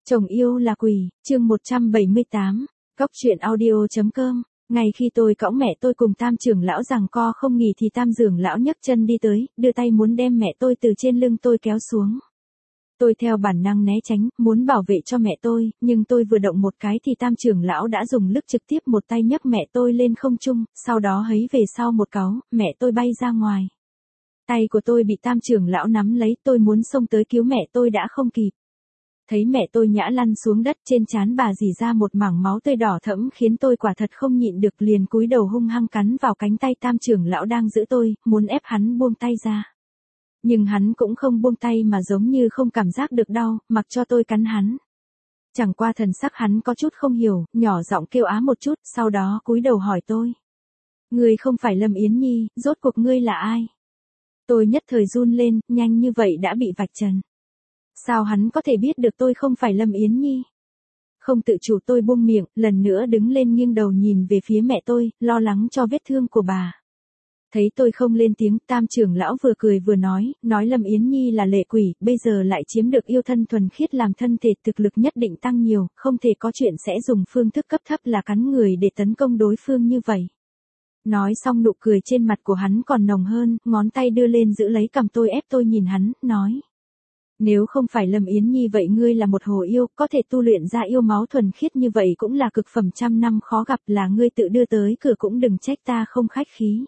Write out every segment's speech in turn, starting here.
Chồng yêu là quỷ, chương 178, Cóc truyện audio.com. Ngay khi tôi cõng mẹ tôi cùng Tam trưởng lão giằng co không nghỉ thì Tam trưởng lão nhấc chân đi tới, đưa tay muốn đem mẹ tôi từ trên lưng tôi kéo xuống. Tôi theo bản năng né tránh, muốn bảo vệ cho mẹ tôi, nhưng tôi vừa động một cái thì Tam trưởng lão đã dùng lực trực tiếp một tay nhấc mẹ tôi lên không trung, sau đó hấy về sau một cáu, mẹ tôi bay ra ngoài. Tay của tôi bị Tam trưởng lão nắm lấy, tôi muốn xông tới cứu mẹ tôi đã không kịp. Thấy mẹ tôi ngã lăn xuống đất, trên trán bà rỉ ra một mảng máu tươi đỏ thẫm khiến tôi quả thật không nhịn được, liền cúi đầu hung hăng cắn vào cánh tay Tam trưởng lão đang giữ tôi, muốn ép hắn buông tay ra. Nhưng hắn cũng không buông tay mà giống như không cảm giác được đau, mặc cho tôi cắn hắn. Chẳng qua thần sắc hắn có chút không hiểu, nhỏ giọng kêu á một chút, sau đó cúi đầu hỏi tôi. Ngươi không phải Lâm Yến Nhi, rốt cuộc ngươi là ai? Tôi nhất thời run lên, nhanh như vậy đã bị vạch trần. Sao hắn có thể biết được tôi không phải Lâm Yến Nhi? Không tự chủ tôi buông miệng, lần nữa đứng lên nghiêng đầu nhìn về phía mẹ tôi, lo lắng cho vết thương của bà. Thấy tôi không lên tiếng, Tam trưởng lão vừa cười vừa nói Lâm Yến Nhi là lệ quỷ, bây giờ lại chiếm được yêu thân thuần khiết làm thân thể thực lực nhất định tăng nhiều, không thể có chuyện sẽ dùng phương thức cấp thấp là cắn người để tấn công đối phương như vậy. Nói xong nụ cười trên mặt của hắn còn nồng hơn, ngón tay đưa lên giữ lấy cằm tôi ép tôi nhìn hắn, nói. Nếu không phải Lâm Yến Nhi vậy ngươi là một hồ yêu, có thể tu luyện ra yêu máu thuần khiết như vậy cũng là cực phẩm trăm năm khó gặp, là ngươi tự đưa tới cửa cũng đừng trách ta không khách khí.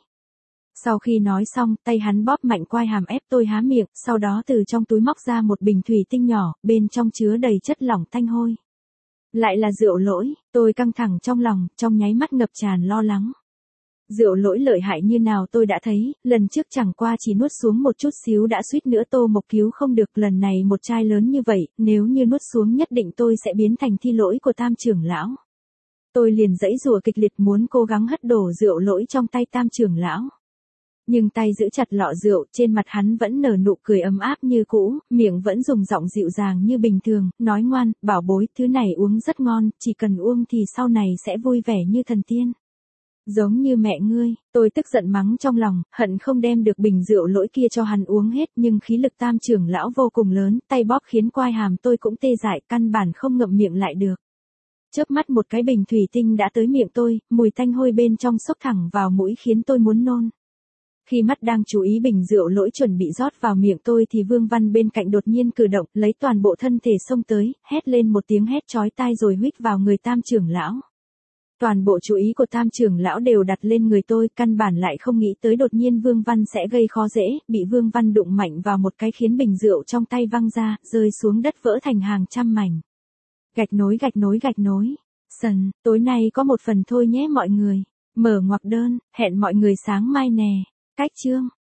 Sau khi nói xong, tay hắn bóp mạnh quai hàm ép tôi há miệng, sau đó từ trong túi móc ra một bình thủy tinh nhỏ, bên trong chứa đầy chất lỏng tanh hôi. Lại là rượu lỗi, tôi căng thẳng trong lòng, trong nháy mắt ngập tràn lo lắng. Rượu lỗi lợi hại như nào tôi đã thấy, lần trước chẳng qua chỉ nuốt xuống một chút xíu đã suýt nữa Tô Mộc cứu không được, lần này một chai lớn như vậy, nếu như nuốt xuống nhất định tôi sẽ biến thành thi lỗi của Tam trưởng lão. Tôi liền giãy giụa kịch liệt muốn cố gắng hất đổ rượu lỗi trong tay Tam trưởng lão. Nhưng tay giữ chặt lọ rượu, trên mặt hắn vẫn nở nụ cười ấm áp như cũ, miệng vẫn dùng giọng dịu dàng như bình thường, nói ngoan, bảo bối, thứ này uống rất ngon, chỉ cần uống thì sau này sẽ vui vẻ như thần tiên. Giống như mẹ ngươi, tôi tức giận mắng trong lòng, hận không đem được bình rượu lỗi kia cho hắn uống hết, nhưng khí lực Tam trưởng lão vô cùng lớn, tay bóp khiến quai hàm tôi cũng tê dại, căn bản không ngậm miệng lại được. Chớp mắt một cái bình thủy tinh đã tới miệng tôi, mùi tanh hôi bên trong xốc thẳng vào mũi khiến tôi muốn nôn. Khi mắt đang chú ý bình rượu lỗi chuẩn bị rót vào miệng tôi thì Vương Văn bên cạnh đột nhiên cử động, lấy toàn bộ thân thể xông tới, hét lên một tiếng hét chói tai rồi huých vào người Tam trưởng lão. Toàn bộ chú ý của Tam trưởng lão đều đặt lên người tôi, căn bản lại không nghĩ tới đột nhiên Vương Văn sẽ gây khó dễ, bị Vương Văn đụng mạnh vào một cái khiến bình rượu trong tay văng ra, rơi xuống đất vỡ thành hàng trăm mảnh. Gạch nối. Sần, tối nay có một phần thôi nhé mọi người. Mở ngoặc đơn, hẹn mọi người sáng mai nè. Cách chương.